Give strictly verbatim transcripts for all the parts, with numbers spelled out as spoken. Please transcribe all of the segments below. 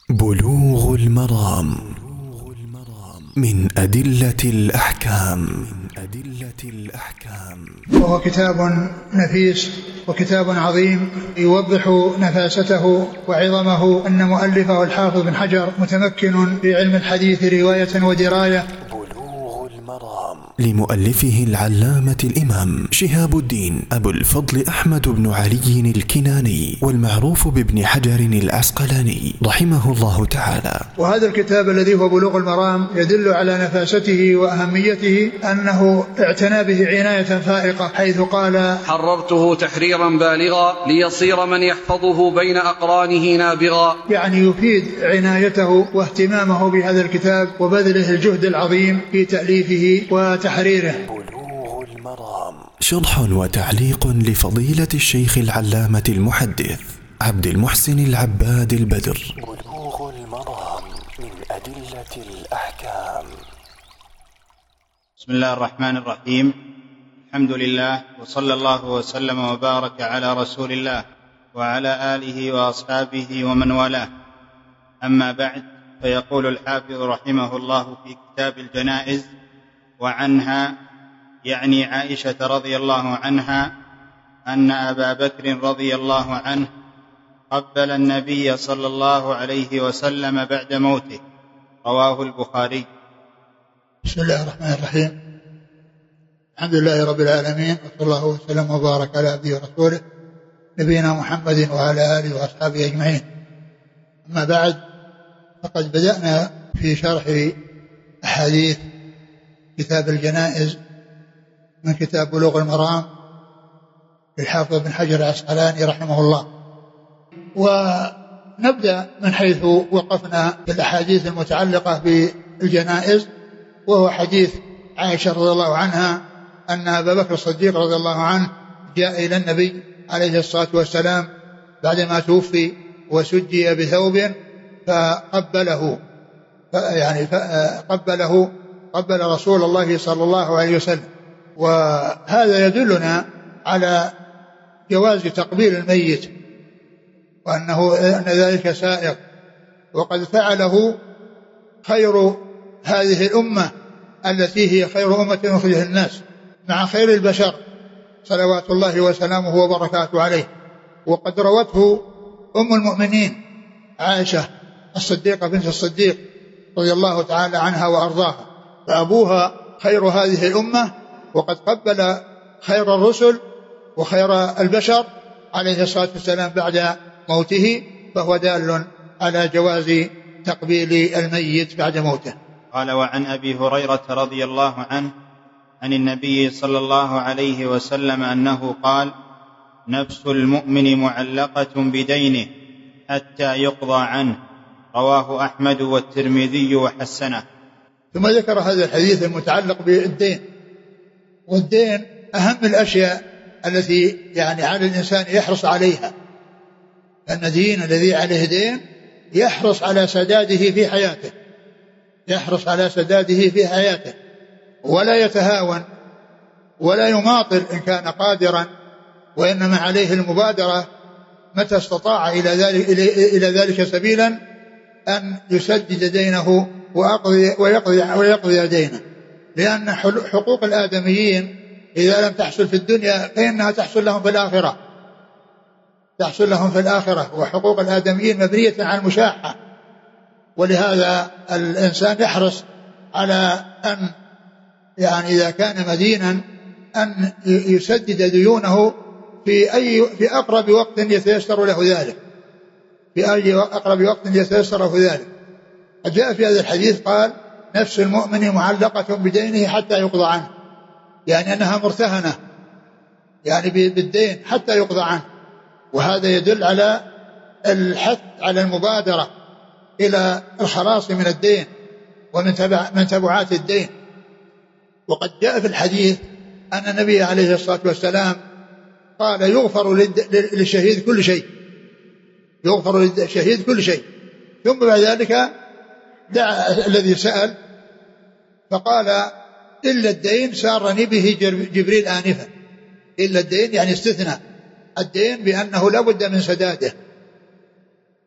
بلوغ المرام من أدلة الأحكام. وهو كتاب نفيس وكتاب عظيم يوضح نفاسته وعظمه. أن مؤلفه الحافظ بن حجر متمكن في علم الحديث رواية ودراية. لمؤلفه العلامة الإمام شهاب الدين أبو الفضل أحمد بن علي الكناني، والمعروف بابن حجر العسقلاني رحمه الله تعالى. وهذا الكتاب الذي هو بلوغ المرام يدل على نفاسته وأهميته، أنه اعتنى به عناية فائقة، حيث قال: حررته تحريرا بالغا ليصير من يحفظه بين أقرانه نابغا. يعني يفيد عنايته واهتمامه بهذا الكتاب وبذله الجهد العظيم في تأليفه وتحريره. بلوغ المرام شرح وتعليق لفضيلة الشيخ العلامة المحدث عبد المحسن العباد البدر. بلوغ المرام من أدلة الأحكام. بسم الله الرحمن الرحيم. الحمد لله، وصلى الله وسلم وبارك على رسول الله وعلى آله وأصحابه ومن والاه. أما بعد، فيقول الحافظ رحمه الله في كتاب الجنائز: وعنها، يعني عائشة رضي الله عنها، أن أبا بكر رضي الله عنه قبل النبي صلى الله عليه وسلم بعد موته. رواه البخاري. بسم الله الرحمن الرحيم. الحمد لله رب العالمين، وصلى الله وسلم وبارك على عبده ورسوله نبينا محمد وعلى آله وأصحابه أجمعين. أما بعد، فقد بدأنا في شرح أحاديث كتاب الجنائز من كتاب بلوغ المرام للحافظ بن حجر العسقلاني رحمه الله، ونبدأ من حيث وقفنا في الأحاديث المتعلقة بالجنائز، وهو حديث عائشة رضي الله عنها أن أبا بكر الصديق رضي الله عنه جاء إلى النبي عليه الصلاة والسلام بعدما توفي وسجي بثوب فقبله، يعني قبله قبل رسول الله صلى الله عليه وسلم. وهذا يدلنا على جواز تقبيل الميت، وأنه أن ذلك سائغ، وقد فعله خير هذه الأمة التي هي خير أمة أخرجت الناس، مع خير البشر صلوات الله وسلامه وبركاته عليه. وقد روته أم المؤمنين عائشة الصديقة بنت الصديق رضي الله تعالى عنها وأرضاها، فأبوها خير هذه الأمة، وقد قبل خير الرسل وخير البشر عليه الصلاة والسلام بعد موته، فهو دال على جواز تقبيل الميت بعد موته. قال: وعن أبي هريرة رضي الله عنه عن النبي صلى الله عليه وسلم أنه قال: نفس المؤمن معلقة بدينه حتى يقضى عنه. رواه أحمد والترمذي وحسنه. ثم ذكر هذا الحديث المتعلق بالدين، والدين أهم الأشياء التي يعني على الإنسان يحرص عليها، أن دين الذي عليه دين يحرص على سداده في حياته، يحرص على سداده في حياته ولا يتهاون ولا يماطل إن كان قادرا، وإنما عليه المبادرة متى استطاع إلى ذلك, إلى ذلك سبيلا أن يسدد دينه ويقضي, ويقضي, ويقضي دينه، لأن حقوق الآدميين إذا لم تحصل في الدنيا فإنها تحصل لهم في الآخرة، تحصل لهم في الآخرة. وحقوق الآدميين مبنية على المشاحة، ولهذا الإنسان يحرص على أن يعني إذا كان مدينا أن يسدد ديونه في أي في أقرب وقت يتيسر له ذلك، في أي أقرب وقت يتيسر له ذلك. جاء في هذا الحديث قال: نفس المؤمن معلقة بدينه حتى يقضى عنه، يعني أنها مرتهنة يعني بالدين حتى يقضى عنه. وهذا يدل على الحث على المبادرة إلى الخلاص من الدين ومن تبع من تبعات الدين. وقد جاء في الحديث أن النبي عليه الصلاة والسلام قال: يغفر للشهيد كل شيء، يغفر للشهيد كل شيء. ثم بعد ذلك دعا الذي سأل فقال: إلا الدين سارني به جبريل آنفا. إلا الدين يعني استثناء الدين بأنه لا بد من سداده،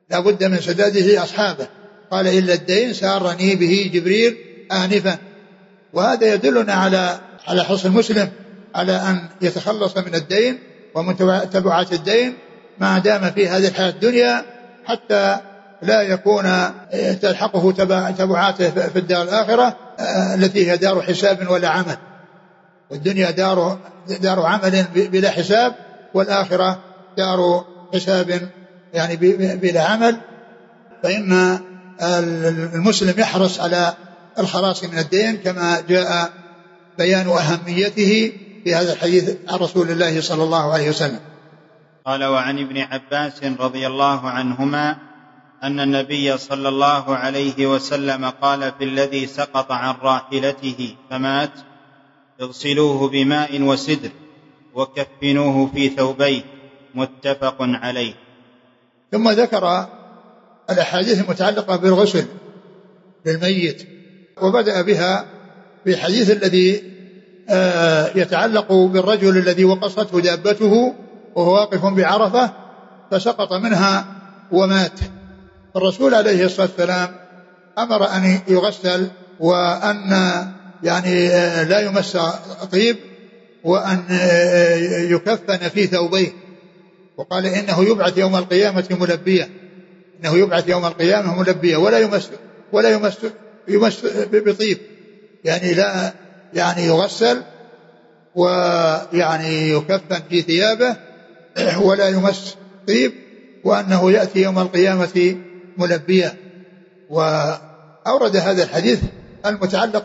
لا بد من سداده أصحابه. قال إلا الدين سارني به جبريل آنفا. وهذا يدلنا على على حرص المسلم على أن يتخلص من الدين ومن تبعات الدين ما دام في هذه الحياة الدنيا، حتى لا يكون تلحقه تبعاته في الدار الآخرة التي هي دار حساب ولا عمل. والدنيا دار دار عمل بلا حساب، والآخرة دار حساب يعني بلا عمل. فإن المسلم يحرص على الخلاص من الدين كما جاء بيان أهميته في هذا الحديث عن رسول الله صلى الله عليه وسلم. قال: وعن ابن عباس رضي الله عنهما أن النبي صلى الله عليه وسلم قال في الذي سقط عن راحلته فمات: اغسلوه بماء وسدر وكفنوه في ثوبيه، متفق عليه. ثم ذكر الأحاديث المتعلقة بالغسل للميت، وبدأ بها في الحديث الذي يتعلق بالرجل الذي وقصته دابته وهو واقف بعرفة فسقط منها ومات. الرسول عليه الصلاة والسلام أمر أن يغسل، وأن يعني لا يمس طيب، وأن يكفن في ثوبيه، وقال إنه يبعث يوم القيامة ملبيا، إنه يبعث يوم القيامة ملبيا ولا يمس ولا يمس يمس بطيب، يعني لا يعني يغسل ويعني يكفن في ثيابه ولا يمس طيب، وأنه يأتي يوم القيامة ملبيا. وأورد هذا الحديث المتعلق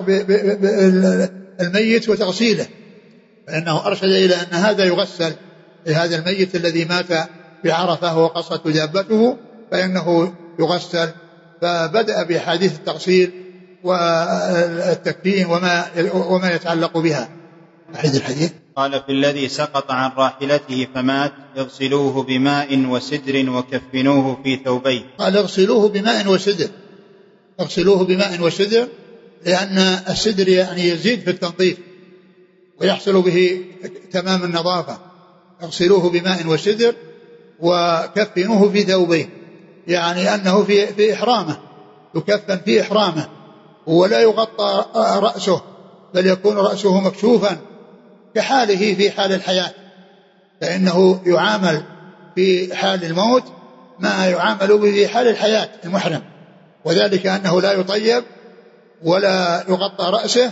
بالميت وتغسيله، فإنه أرشد إلى أن هذا يغسل لهذا الميت الذي مات بعرفة وقصته دابته، فإنه يغسل. فبدأ بحديث التغسيل والتكفين وما وما يتعلق بها. أحد الحديث قال: في الذي سقط عن راحلته فمات: اغسلوه بماء وسدر وكفنوه في ثوبيه. قال: اغسلوه بماء وسدر، اغسلوه بماء وسدر، لأن السدر يعني يزيد في التنظيف ويحصل به تمام النظافة. اغسلوه بماء وسدر وكفنوه في ثوبيه، يعني أنه في في إحرامه، يكفن في إحرامه ولا يغطى رأسه، بل يكون رأسه مكشوفا كحاله في حال الحياة، فإنه يعامل في حال الموت ما يعامل به في حال الحياة المحرم، وذلك أنه لا يطيب ولا يغطى رأسه،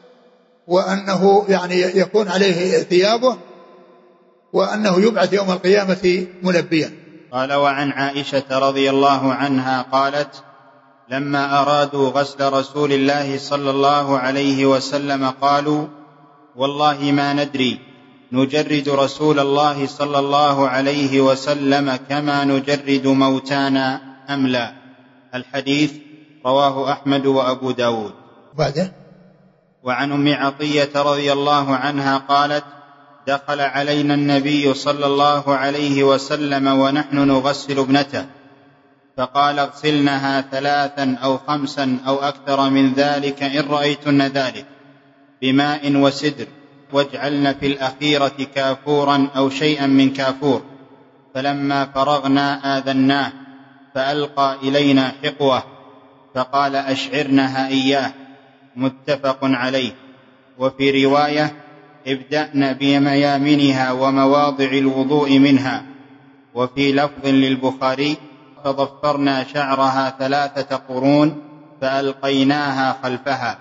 وأنه يعني يكون عليه ثيابه، وأنه يبعث يوم القيامة ملبيا. قال: وعن عائشة رضي الله عنها قالت: لما أرادوا غسل رسول الله صلى الله عليه وسلم قالوا: والله ما ندري نجرد رسول الله صلى الله عليه وسلم كما نجرد موتانا أم لا. الحديث رواه أحمد وأبو داود. بعده. وعن أم عطية رضي الله عنها قالت: دخل علينا النبي صلى الله عليه وسلم ونحن نغسل ابنته، فقال: اغسلنها ثلاثا أو خمسا أو أكثر من ذلك إن رأيتن ذلك بماء وسدر، واجعلن في الأخيرة كافورا أو شيئا من كافور. فلما فرغنا آذناه فألقى إلينا حقوة فقال: أشعرنها إياه، متفق عليه. وفي رواية: ابدأن بميامنها ومواضع الوضوء منها. وفي لفظ للبخاري: فضفرنا شعرها ثلاثة قرون فألقيناها خلفها.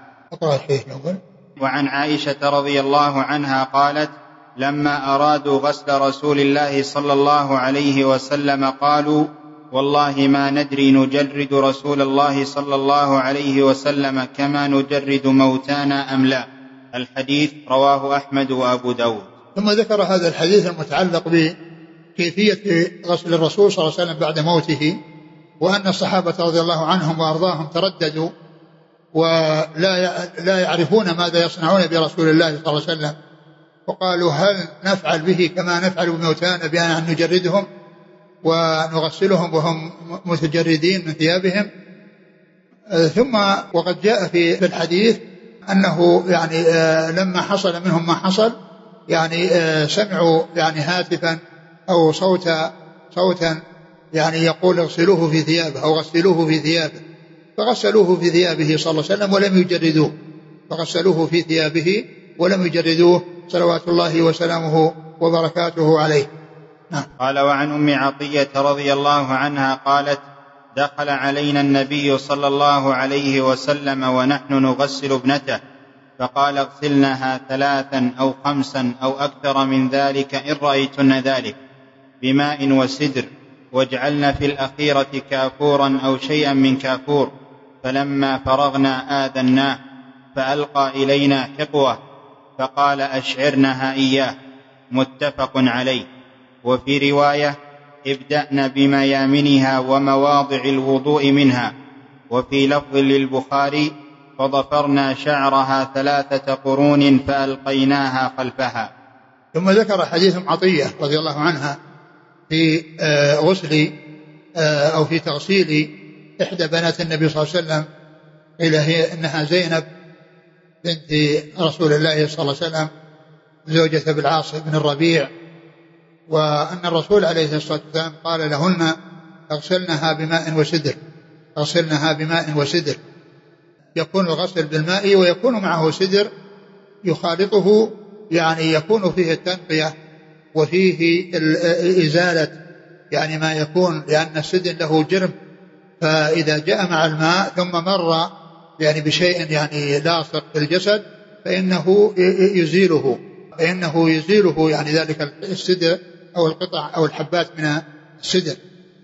وعن عائشة رضي الله عنها قالت: لما أرادوا غسل رسول الله صلى الله عليه وسلم قالوا: والله ما ندري نجرد رسول الله صلى الله عليه وسلم كما نجرد موتانا أم لا. الحديث رواه أحمد وأبو داود. ثم ذكر هذا الحديث المتعلق بكيفية غسل الرسول صلى الله عليه وسلم بعد موته، وأن الصحابة رضي الله عنهم وأرضاهم ترددوا ولا لا يعرفون ماذا يصنعون برسول الله صلى الله عليه وسلم، وقالوا: هل نفعل به كما نفعل بموتانا بأن نجردهم ونغسلهم وهم متجردين من ثيابهم؟ ثم وقد جاء في الحديث أنه يعني لما حصل منهم ما حصل، يعني سمعوا يعني هاتفا أو صوتا صوتا يعني يقول اغسلوه في ثيابه أو غسلوه في ثيابه، فغسلوه في ثيابه صلى الله عليه وسلم ولم يجردوه، فغسلوه في ثيابه ولم يجردوه صلوات الله وسلامه وبركاته عليه. نعم. قال: وعن أم عطية رضي الله عنها قالت: دخل علينا النبي صلى الله عليه وسلم ونحن نغسل ابنته، فقال: اغسلنها ثلاثا أو خمسا أو أكثر من ذلك إن رأيتن ذلك بماء وسدر، واجعلن في الأخيرة كافورا أو شيئا من كافور. فلما فرغنا آذناه فألقى إلينا حقوة فقال: أشعرنها إياه. متفق عليه. وفي رواية: ابدأن بميامنها ومواضع الوضوء منها. وفي لفظ للبخاري: فضفرنا شعرها ثلاثة قرون فألقيناها خلفها. ثم ذكر حديث عطية رضي الله عنها في غسل أو في تغسيل إحدى بنات النبي صلى الله عليه وسلم، قيل هي إنها زينب بنت رسول الله صلى الله عليه وسلم زوجة بالعاص بن الربيع، وأن الرسول عليه الصلاة والسلام قال لهن: اغسلنها بماء وسدر، اغسلنها بماء وسدر. يكون الغسل بالماء ويكون معه سدر يخالطه، يعني يكون فيه التنقية وفيه إزالة يعني ما يكون، لأن السدر له جرم، فإذا جاء مع الماء ثم مر يعني بشيء يعني لاصق في الجسد فإنه يزيله فإنه يزيله يعني ذلك السدر أو القطع أو الحبات من السدر.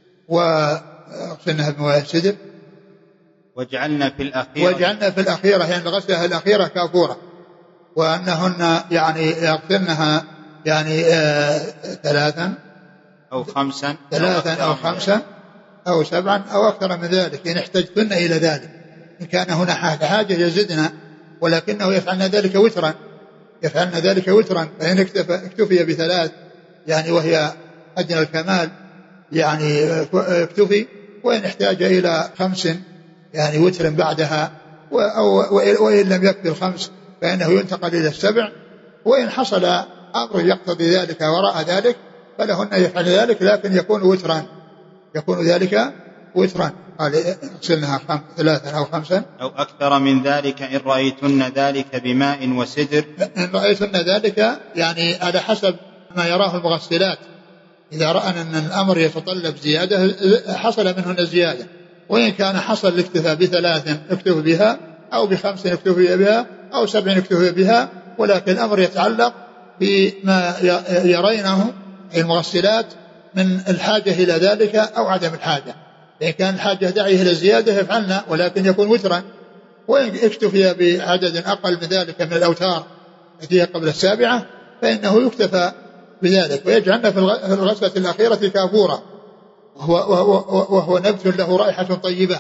وغسلنها بماء السدر وجعلنا في الأخيرة وجعلنا في الأخيرة يعني غسلها الأخيرة كافورة، وأنهن يعني يغسلنها يعني آه ثلاثا أو خمسا ثلاثا أو خمسا أو سبعا أو أكثر من ذلك إن احتجتن إلى ذلك. إن كان هنا حاجة يزدنا، ولكنه يفعلن ذلك وترا يفعلن ذلك وترا فإن اكتفي بثلاث يعني وهي أدنى الكمال يعني اكتفي، وإن احتاج إلى خمس يعني وتر بعدها، وإن لم يكفي الخمس فإنه ينتقل إلى السبع، وإن حصل أمر يقتضي ذلك وراء ذلك فلهن يفعل ذلك، لكن يكون وترا يكون ذلك وترا. قال: اغسلنها ثلاثا أو خمسا أو أكثر من ذلك إن رأيتن ذلك بماء وسدر. إن رأيتن ذلك يعني على حسب ما يراه المغسلات، إذا رأى أن الأمر يتطلب زيادة حصل منهن زيادة، وإن كان حصل الاكتفاء بثلاث اكتفى بها أو بخمس اكتفى بها أو سبع اكتفى بها، ولكن الأمر يتعلق بما يرينه المغسلات من الحاجة إلى ذلك أو عدم الحاجة. إن كان الحاجة داعية إلى زيادة يفعلنا، ولكن يكون وترا. وإن اكتفي بعدد أقل من ذلك من الأوتار التي قبل السابعة فإنه يكتفى بذلك. ويجعلنا في الغسلة الأخيرة كافورا، وهو, وهو, وهو نبت له رائحة طيبة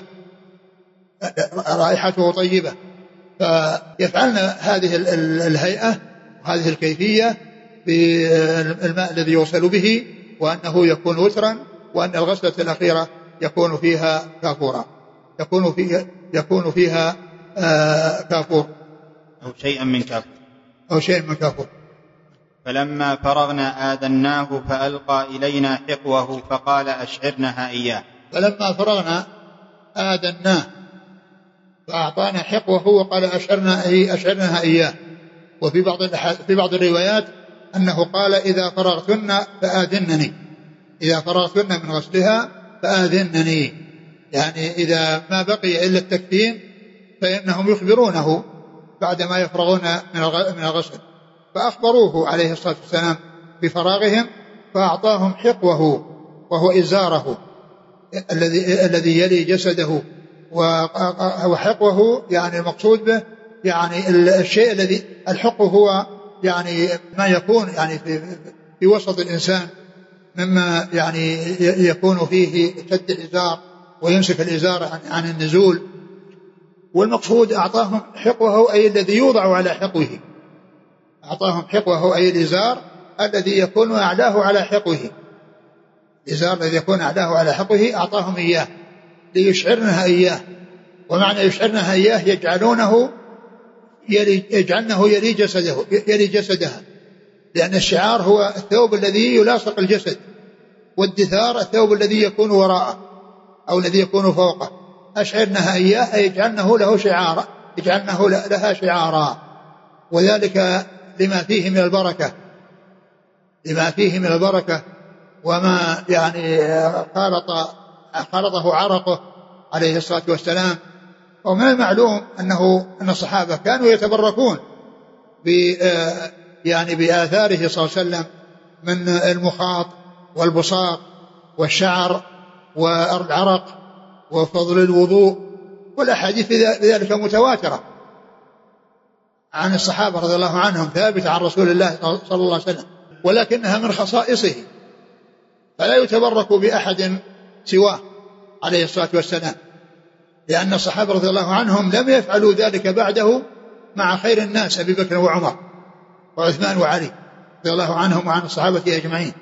رائحته طيبة، فيفعلنا هذه الهيئة وهذه الكيفية بالماء الذي يغسل به، وأنه يكون وترا، وأن الغسلة الأخيرة يكون فيها كافورا يكون فيها يكون فيها آه كافور أو شيئا من كافور أو شيء من كافور. فلما فرغنا آذناه فألقى إلينا حقوه فقال: أشعرنها إياه. فلما فرغنا آذناه فأعطانا حقوه وقال: أشعرنا أشعرناها إياه. وفي بعض في بعض الروايات أنه قال: إذا فرغتن فآذنني إذا فرغتن من غسلها فآذنني، يعني إذا ما بقي إلا التكفين فإنهم يخبرونه بعدما يفرغون من الغسل. فأخبروه عليه الصلاة والسلام بفراغهم، فأعطاهم حقوه وهو إزاره الذي الذي يلي جسده. وحقوه يعني المقصود به يعني الشيء الذي الحق هو يعني ما يكون يعني في, في وسط الإنسان مما يعني يكون فيه شد الإزار ويمسك الإزار عن, عن النزول. والمقصود أعطاهم حقوه أي الذي يوضع على حقوه أعطاهم حقوه أي الإزار الذي يكون أعلاه على حقوه الإزار الذي يكون أعلاه على حقوه أعطاهم إياه ليشعرنها إياه. ومعنى يشعرنها إياه يجعلونه يلي يجعلنه يلي جسده يلي جسدها، لأن الشعار هو الثوب الذي يلاصق الجسد، والدثار الثوب الذي يكون وراءه أو الذي يكون فوقه. أشعرنها إياه يجعلنه له شعارا، يجعلنه لها شعارا، وذلك لما فيه من البركة، لما فيه من البركة وما يعني خالط خالطه عرقه عليه الصلاة والسلام. ومن المعلوم أنه أن الصحابة كانوا يتبركون ب يعني بآثاره صلى الله عليه وسلم من المخاط والبصاق والشعر والعرق وفضل الوضوء، والأحاديث بذلك متواترة عن الصحابة رضي الله عنهم ثابتة عن رسول الله صلى الله عليه وسلم، ولكنها من خصائصه، فلا يتبرك بأحد سواه عليه الصلاة والسلام، لأن الصحابة رضي الله عنهم لم يفعلوا ذلك بعده مع خير الناس أبي بكر وعمر وعثمان وعلي رضي الله عنهم وعن الصحابة أجمعين.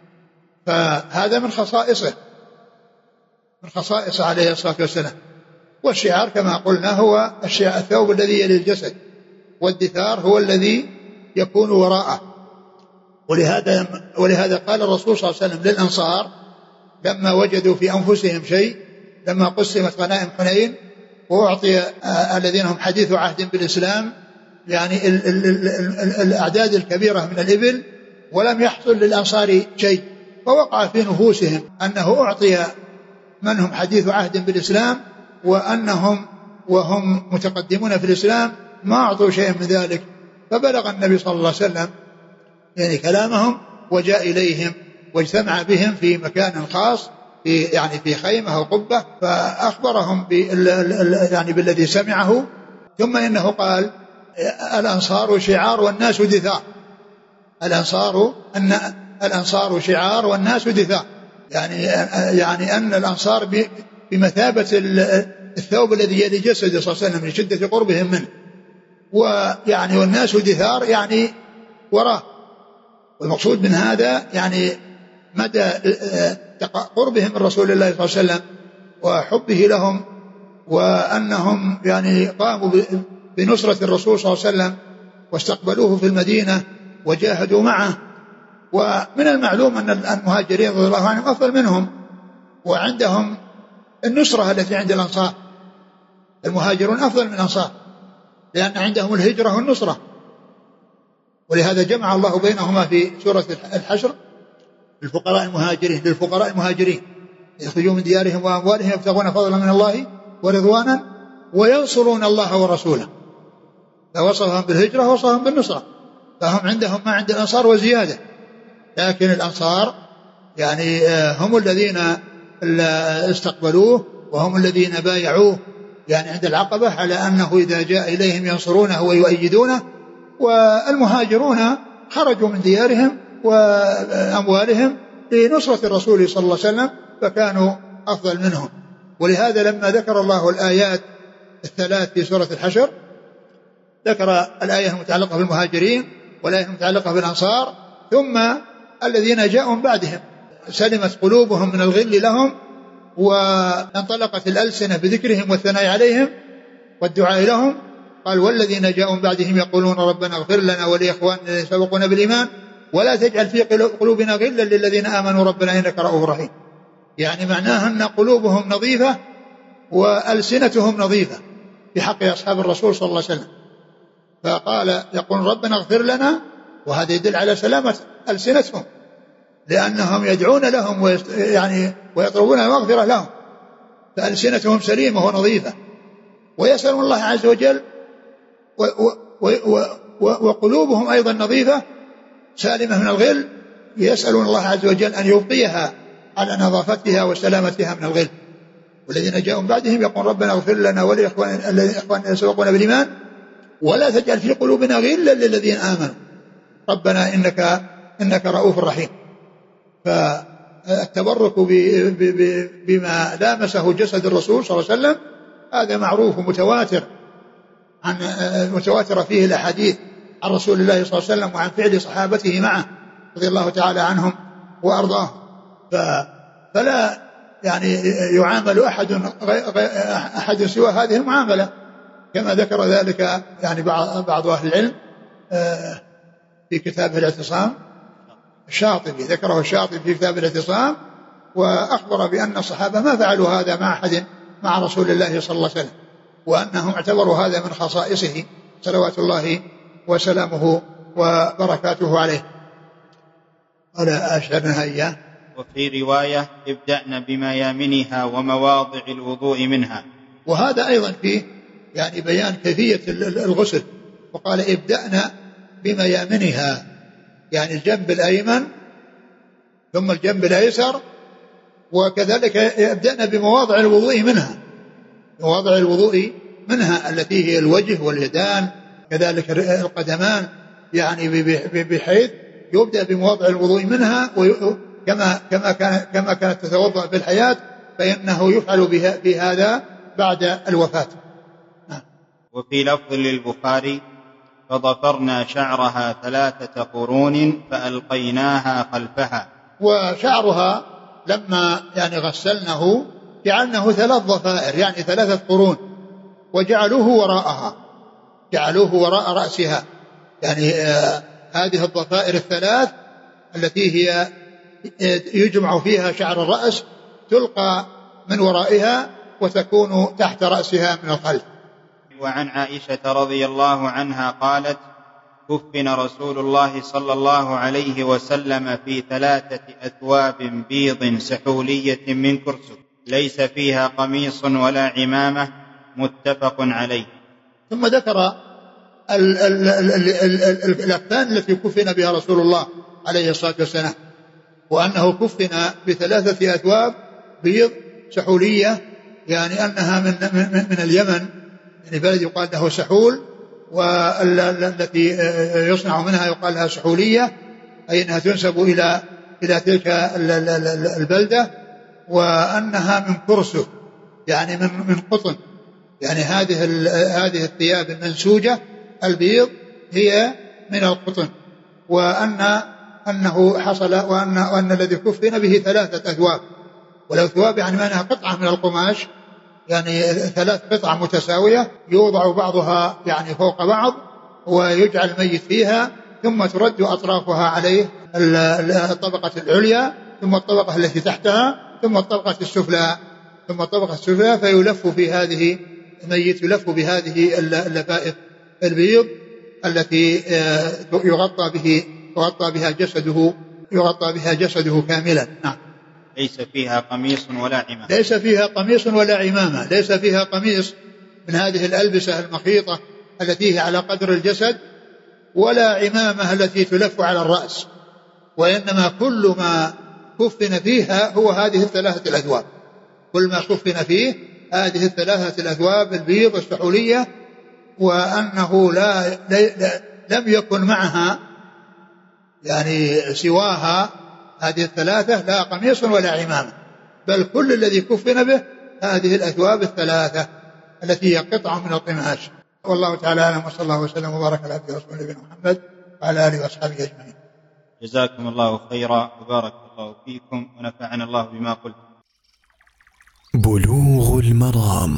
فهذا من خصائصه، من خصائصه عليه الصلاة والسلام. والشعار كما قلنا هو الثوب الذي يلي الجسد، والدثار هو الذي يكون وراءه. ولهذا, ولهذا قال الرسول صلى الله عليه وسلم للأنصار لما وجدوا في أنفسهم شيء، لما قسمت غنائم حنين وأعطي الذين هم حديث عهد بالإسلام يعني ال ال ال ال الأعداد الكبيرة من الإبل، ولم يحصل للأنصار شيء، فوقع في نفوسهم أنه أعطي من هم حديث عهد بالإسلام وأنهم وهم متقدمون في الإسلام ما أعطوا شيئا من ذلك. فبلغ النبي صلى الله عليه وسلم يعني كلامهم وجاء إليهم واجتمع بهم في مكان خاص في يعني في خيمة أو قبة، فأخبرهم يعني بالذي سمعه. ثم إنه قال الأنصار شعار والناس دثار، الأنصار أن الأنصار شعار والناس دثار، يعني يعني أن الأنصار بمثابة الثوب الذي يلي جسده صلى الله عليه وسلم من شدة قربهم منه، ويعني والناس دثار يعني وراه. والمقصود من هذا يعني مدى قربهم من رسول الله صلى الله عليه وسلم وحبه لهم، وأنهم يعني قاموا بنصرة الرسول صلى الله عليه وسلم واستقبلوه في المدينة وجاهدوا معه. ومن المعلوم أن المهاجرين رضي الله عنهم أفضل منهم، وعندهم النصرة التي عند الأنصار. المهاجرون أفضل من الأنصار لأن عندهم الهجرة والنصرة، ولهذا جمع الله بينهما في سورة الحشر الفقراء المهاجرين للفقراء المهاجرين يخرجون من ديارهم وأموالهم يبتغون فضلا من الله ورضوانا وينصرون الله ورسوله. فوصفهم بالهجرة ووصفهم بالنصرة، فهم عندهم ما عند الأنصار وزيادة. لكن الأنصار يعني هم الذين استقبلوه وهم الذين بايعوه يعني عند العقبة على أنه إذا جاء إليهم ينصرونه ويؤيدونه. والمهاجرون خرجوا من ديارهم وأموالهم لنصرة الرسول صلى الله عليه وسلم فكانوا أفضل منهم. ولهذا لما ذكر الله الآيات الثلاث في سورة الحشر ذكر الآية المتعلقة بالمهاجرين والآية المتعلقة بالأنصار، ثم الذين جاءوا من بعدهم سلمت قلوبهم من الغل لهم وانطلقت الألسنة بذكرهم والثناء عليهم والدعاء لهم. قال والذين جاءوا من بعدهم يقولون ربنا اغفر لنا ولإخواننا الذين سبقونا بالإيمان ولا تجعل في قلوبنا غلا للذين آمنوا ربنا إنك رؤوف رحيم. يعني معناها أن قلوبهم نظيفة وألسنتهم نظيفة في حق أصحاب الرسول صلى الله عليه وسلم. فقال يقول ربنا اغفر لنا، وهذا يدل على سلامة ألسنتهم لأنهم يدعون لهم ويست... يعني ويطلبون المغفرة لهم، فألسنتهم سليمة ونظيفة، ويسألون الله عز وجل و... و... و... و... وقلوبهم أيضا نظيفة سالمة من الغل، يسألون الله عز وجل أن يبقيها على نظافتها وسلامتها من الغل. والذين جاءوا من بعدهم يقول ربنا اغفر لنا ولإخواننا الذين سبقونا بالإيمان ولا تجعل في قلوبنا غلا للذين آمنوا ربنا إنك إنك رؤوف رحيم. فالتبرك بما لامسه جسد الرسول صلى الله عليه وسلم هذا معروف ومتواتر، عن متواتر فيه الأحاديث عن رسول الله صلى الله عليه وسلم وعن فعل صحابته معه رضي الله تعالى عنهم وأرضاهم. فلا يعني يعامل أحد أحد سوى هذه المعاملة، كما ذكر ذلك يعني بعض أهل العلم في كتاب الاعتصام. الشاطبي ذكره الشاطبي في كتاب الاعتصام وأخبر بأن الصحابة ما فعلوا هذا مع أحد مع رسول الله صلى الله عليه وسلم، وأنهم اعتبروا هذا من خصائصه صلوات الله وسلامه وبركاته عليه. قال أشعرنا إياه. وفي رواية ابدأنا بميامنها ومواضع الوضوء منها. وهذا أيضا فيه يعني بيان كيفية الغسل، وقال ابدأنا بميامنها، يعني الجنب الأيمن ثم الجنب الأيسر، وكذلك ابدأنا بمواضع الوضوء منها، مواضع الوضوء منها التي هي الوجه واليدان كذلك القدمان، يعني بحيث يبدأ بمواضع الوضوء منها، كما كما كان كما كانت تتوضأ في الحياة فإنه يفعل بها بهذا بعد الوفاة. وفي لفظ للبخاري فضفرنا شعرها ثلاثة قرون فألقيناها خلفها. وشعرها لما يعني غسلناه جعلناه ثلاث ضفائر، يعني ثلاثة قرون، وجعلوه وراءها، جعلوه وراء رأسها، يعني آه هذه الضفائر الثلاث التي هي يجمع فيها شعر الرأس تلقى من ورائها وتكون تحت رأسها من الخلف. وعن عائشة رضي الله عنها قالت كفن رسول الله صلى الله عليه وسلم في ثلاثة أثواب بيض سحولية من كرسك ليس فيها قميص ولا عمامة متفق عليه. ثم ذكر الأكفان التي كفن بها رسول الله عليه الصلاة والسلام، وأنه كفن بثلاثة أثواب بيض سحولية، يعني أنها من, من, من اليمن، يعني بلد يقال له سحول، والتي يصنع منها يقال لها سحولية، أي أنها تنسب إلى إلى تلك البلدة، وأنها من كرسك يعني من من قطن، يعني هذه هذه الثياب المنسوجة البيض هي من القطن، وأن أنه حصل وأن وأن الذي كفن به ثلاثة أثواب، ولو ثواب يعني معناها قطعة من القماش، يعني ثلاث قطع متساوية يوضع بعضها يعني فوق بعض ويجعل الميت فيها، ثم ترد أطرافها عليه الطبقة العليا ثم الطبقة التي تحتها ثم الطبقة السفلى ثم الطبقة السفلى، فيلف في هذه الميت يلف بهذه اللفائف البيض التي يغطى به يغطى بها جسده يغطى بها جسده كاملا. نعم. ليس فيها قميص ولا عمامة. ليس فيها قميص ولا عمامة، ليس فيها قميص من هذه الألبسة المخيطة التي هي على قدر الجسد، ولا عمامة التي تلف على الرأس، وإنما كل ما كفن فيها هو هذه الثلاثة الأثواب، كل ما كفن فيه هذه الثلاثة الأثواب البيض السحولية، وأنه لا, لا لم يكن معها يعني سواها هذه الثلاثة لا قميص ولا عمامة، بل كل الذي كفن به هذه الأثواب الثلاثة التي هي قطعة من القماش. والله تعالى أعلم، وصلى الله وسلم وبارك على عبده ورسوله نبينا محمد وعلى آله وأصحابه أجمعين. جزاكم الله خيرا وبارك الله فيكم ونفعنا الله بما قلت. بلوغ المرام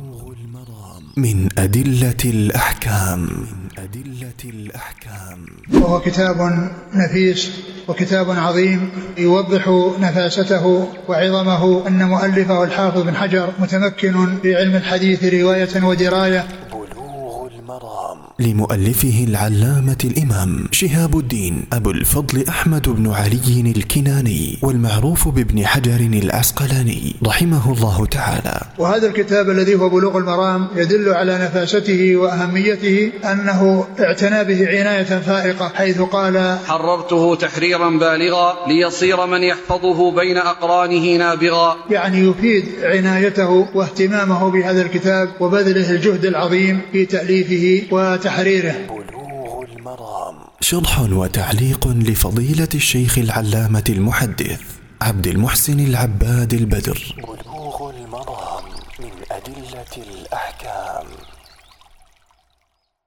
من أدلة الأحكام من أدلة الأحكام وهو كتاب نفيس وكتاب عظيم يوضح نفاسته وعظمه، أن مؤلفه الحافظ بن حجر متمكن في علم الحديث رواية ودراية. بلوغ المرام لمؤلفه العلامة الإمام شهاب الدين أبو الفضل أحمد بن علي الكناني، والمعروف بابن حجر العسقلاني رحمه الله تعالى. وهذا الكتاب الذي هو بلوغ المرام يدل على نفاسته وأهميته، أنه اعتنى به عناية فائقة، حيث قال: حررته تحريرا بالغا ليصير من يحفظه بين أقرانه نابغا، يعني يفيد عنايته واهتمامه بهذا الكتاب وبذله الجهد العظيم في تأليفه وتحريره. بلوغ المرام شرح وتعليق لفضيلة الشيخ العلامة المحدث عبد المحسن العباد البدر. بلوغ المرام من أدلة الأحكام.